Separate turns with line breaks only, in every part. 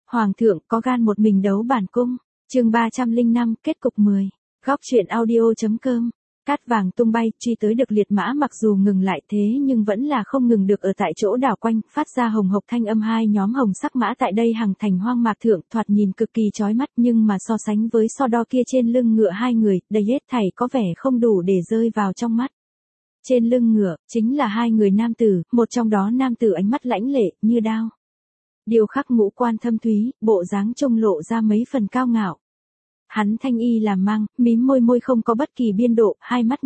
Hoàng thượng có gan một mình đấu bản cung. Chương 305, kết cục 10. Góc truyện audio.com. Cát vàng tung bay, truy tới được liệt mã, mặc dù ngừng lại thế nhưng vẫn là không ngừng được ở tại chỗ đảo quanh, phát ra hồng hộc thanh âm. Hai nhóm hồng sắc mã tại đây hằng thành hoang mạc thượng, thoạt nhìn cực kỳ chói mắt, nhưng mà so sánh với so đo kia trên lưng ngựa hai người, đây hết thảy có vẻ không đủ để rơi vào trong mắt. Trên lưng ngựa, chính là hai người nam tử, một trong đó nam tử ánh mắt lãnh lệ, như đao. Điều khắc ngũ quan thâm thúy, bộ dáng trông lộ ra mấy phần cao ngạo. Hắn thanh y làm mang, mím môi không có bất kỳ biên độ, hai mắt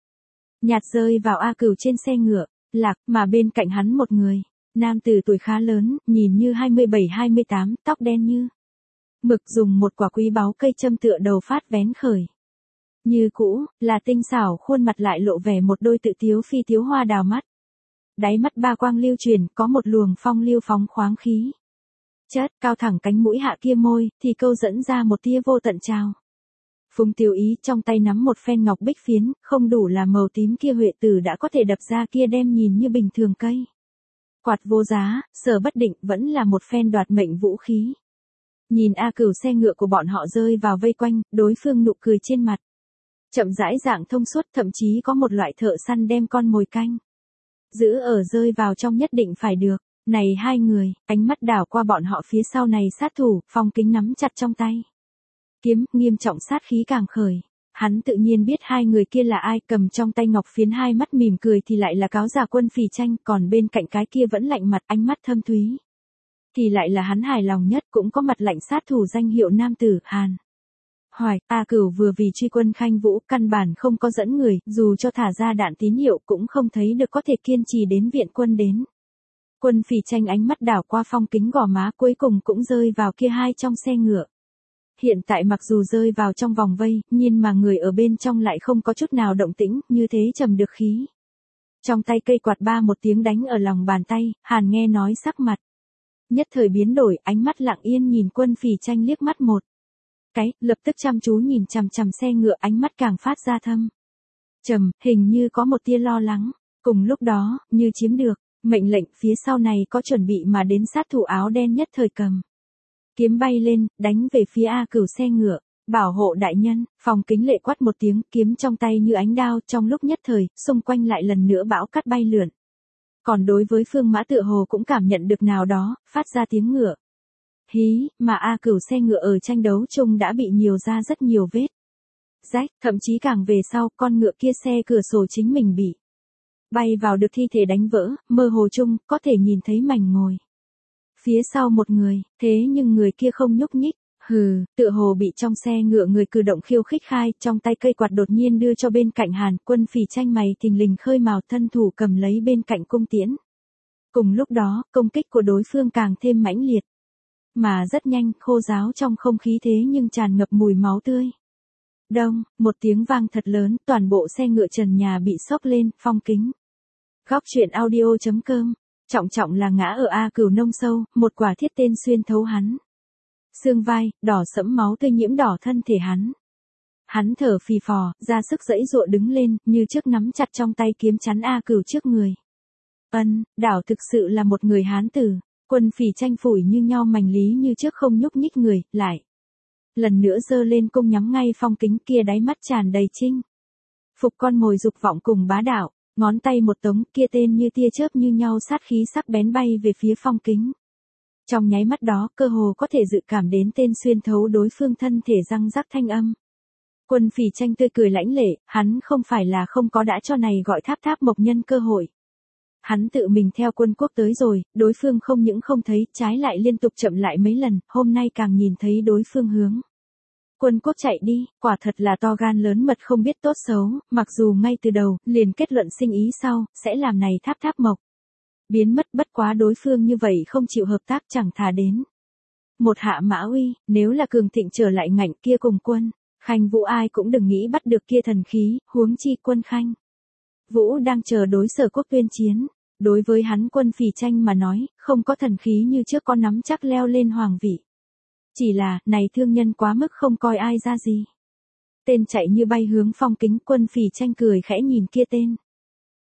nhạt rơi vào A Cửu trên xe ngựa, lạc, mà bên cạnh hắn một người, nam tử tuổi khá lớn, nhìn như 27-28, tóc đen như mực, dùng một quả quý báu cây châm tựa đầu phát vén khởi. Như cũ, là tinh xảo, khuôn mặt lại lộ vẻ một đôi tự tiếu phi tiếu hoa đào mắt. Đáy mắt ba quang lưu truyền, có một luồng phong lưu phóng khoáng khí. Chất, cao thẳng cánh mũi hạ kia môi, thì câu dẫn ra một tia vô tận trào phúng tiêu ý, trong tay nắm một phen ngọc bích phiến, không đủ là màu tím kia huệ tử đã có thể đập ra kia đem nhìn như bình thường cây quạt vô giá, sở bất định, vẫn là một phen đoạt mệnh vũ khí. Nhìn A Cửu xe ngựa của bọn họ rơi vào vây quanh, đối phương nụ cười trên mặt chậm rãi dạng thông suốt, thậm chí có một loại thợ săn đem con mồi canh giữ ở rơi vào trong nhất định phải được. Này hai người, ánh mắt đảo qua bọn họ phía sau này sát thủ, Phong Kính nắm chặt trong tay kiếm, nghiêm trọng sát khí càng khởi. Hắn tự nhiên biết hai người kia là ai, cầm trong tay ngọc phiến, hai mắt mỉm cười thì lại là cáo già Quân Phì Tranh, còn bên cạnh cái kia vẫn lạnh mặt, ánh mắt thâm thúy thì lại là hắn hài lòng nhất, cũng có mặt lạnh sát thủ danh hiệu nam tử Hàn Hoài. A Cửu vừa vì truy Quân Khanh Vũ, căn bản không có dẫn người, dù cho thả ra đạn tín hiệu cũng không thấy được có thể kiên trì đến viện quân đến. Quân Phì Tranh ánh mắt đảo qua Phong Kính gò má, cuối cùng cũng rơi vào kia hai trong xe ngựa. Hiện tại mặc dù rơi vào trong vòng vây, nhưng mà người ở bên trong lại không có chút nào động tĩnh, như thế trầm được khí. Trong tay cây quạt ba một tiếng đánh ở lòng bàn tay, Hàn nghe nói sắc mặt nhất thời biến đổi, ánh mắt lặng yên nhìn Quân Phì Tranh liếc mắt một cái, lập tức chăm chú nhìn chằm chằm xe ngựa, ánh mắt càng phát ra thâm trầm, hình như có một tia lo lắng. Cùng lúc đó, như chiếm được mệnh lệnh, phía sau này có chuẩn bị mà đến sát thủ áo đen nhất thời cầm kiếm bay lên, đánh về phía A Cửu xe ngựa. Bảo hộ đại nhân. Phong Kính lệ quát một tiếng, kiếm trong tay như ánh đao, trong lúc nhất thời, xung quanh lại lần nữa bão cát bay lượn. Còn đối với Phương Mã tựa hồ cũng cảm nhận được nào đó, phát ra tiếng ngựa hí, mà A Cửu xe ngựa ở tranh đấu chung đã bị nhiều ra rất nhiều vết rách, thậm chí càng về sau, con ngựa kia xe cửa sổ chính mình bị bay vào được thi thể đánh vỡ, mơ hồ chung, có thể nhìn thấy mảnh ngồi phía sau một người, thế nhưng người kia không nhúc nhích. Hừ, tựa hồ bị trong xe ngựa người cử động khiêu khích khai, trong tay cây quạt đột nhiên đưa cho bên cạnh Hàn. Quân Phì Tranh mày thình lình khơi mào, thân thủ cầm lấy bên cạnh cung tiễn. Cùng lúc đó, công kích của đối phương càng thêm mãnh liệt, mà rất nhanh, khô ráo trong không khí thế nhưng tràn ngập mùi máu tươi. Đông, một tiếng vang thật lớn, toàn bộ xe ngựa trần nhà bị xốc lên. Phong Kính. Góc truyện audio.com. Trọng là ngã ở A Cửu nông sâu, một quả thiết tên xuyên thấu hắn xương vai, đỏ sẫm máu tươi nhiễm đỏ thân thể hắn. Hắn thở phì phò, ra sức giãy giụa đứng lên, như trước nắm chặt trong tay kiếm chắn A Cửu trước người. Đảo thực sự là một người hán tử. Quân Phì Tranh phủi như nhau mảnh lý như trước không nhúc nhích người, lại lần nữa giơ lên cung nhắm ngay Phong Kính, kia đáy mắt tràn đầy chinh phục con mồi dục vọng cùng bá đạo. Ngón tay một tống, kia tên như tia chớp như nhau sát khí sắc bén bay về phía Phong Kính. Trong nháy mắt đó, cơ hồ có thể dự cảm đến tên xuyên thấu đối phương thân thể răng rắc thanh âm. Quân Phì Tranh tươi cười lãnh lệ, hắn không phải là không có đã cho này gọi Tháp Mộc nhân cơ hội. Hắn tự mình theo Quân Quốc tới rồi, đối phương không những không thấy, trái lại liên tục chậm lại mấy lần, hôm nay càng nhìn thấy đối phương hướng Quân Quốc chạy đi, quả thật là to gan lớn mật không biết tốt xấu, mặc dù ngay từ đầu, liền kết luận sinh ý sau, sẽ làm này Tháp Mộc biến mất, bất quá đối phương như vậy không chịu hợp tác, chẳng thà đến một hạ mã uy, nếu là cường thịnh trở lại ngạnh kia cùng Quân Khanh Vũ ai cũng đừng nghĩ bắt được kia thần khí, huống chi Quân Khanh Vũ đang chờ đối Sở Quốc tuyên chiến. Đối với hắn Quân Phì Tranh mà nói, không có thần khí như trước có nắm chắc leo lên hoàng vị. Chỉ là, này thương nhân quá mức không coi ai ra gì. Tên chạy như bay hướng Phong Kính. Quân Phì Tranh cười khẽ nhìn kia tên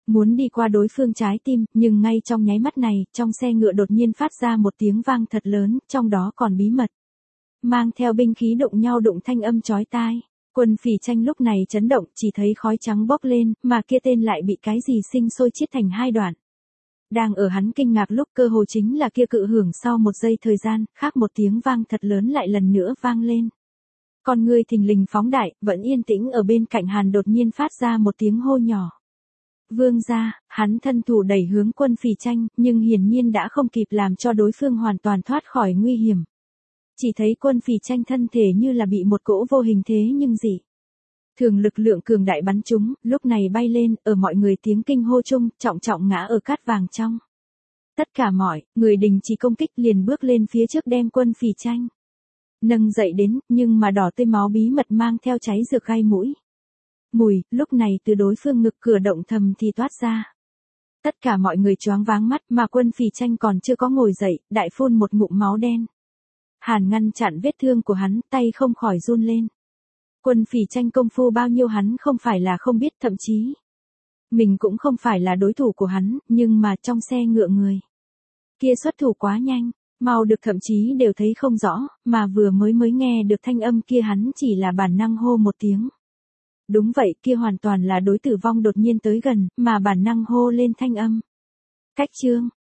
muốn đi qua đối phương trái tim, nhưng ngay trong nháy mắt này, trong xe ngựa đột nhiên phát ra một tiếng vang thật lớn, trong đó còn bí mật. Mang theo binh khí đụng nhau đụng thanh âm chói tai. Quân Phỉ Tranh lúc này chấn động, chỉ thấy khói trắng bốc lên, mà kia tên lại bị cái gì sinh sôi chiết thành hai đoạn. Đang ở hắn kinh ngạc lúc cơ hồ chính là kia cự hưởng sau một giây thời gian, khác một tiếng vang thật lớn lại lần nữa vang lên. Con ngươi thình lình phóng đại, vẫn yên tĩnh ở bên cạnh Hàn đột nhiên phát ra một tiếng hô nhỏ. Vương gia, hắn thân thủ đẩy hướng Quân Phỉ Tranh, nhưng hiển nhiên đã không kịp làm cho đối phương hoàn toàn thoát khỏi nguy hiểm. Chỉ thấy Quân Phỉ Tranh thân thể như là bị một cỗ vô hình thế nhưng dị thường lực lượng cường đại bắn trúng, lúc này bay lên, ở mọi người tiếng kinh hô chung, trọng trọng ngã ở cát vàng trong. Tất cả mọi người đình chỉ công kích liền bước lên phía trước đem Quân Phỉ Tranh nâng dậy đến, nhưng mà đỏ tươi máu bí mật mang theo cháy rực gai mũi. Mùi, lúc này từ đối phương ngực cửa động thầm thì toát ra. Tất cả mọi người choáng váng mắt mà Quân Phỉ Tranh còn chưa có ngồi dậy, đại phun một ngụm máu đen. Hàn ngăn chặn vết thương của hắn, tay không khỏi run lên. Quân Phỉ Tranh công phu bao nhiêu hắn không phải là không biết, thậm chí mình cũng không phải là đối thủ của hắn, nhưng mà trong xe ngựa người kia xuất thủ quá nhanh, mau được thậm chí đều thấy không rõ, mà vừa mới nghe được thanh âm kia hắn chỉ là bản năng hô một tiếng. Đúng vậy, kia hoàn toàn là đối tử vong đột nhiên tới gần, mà bản năng hô lên thanh âm. Cách chương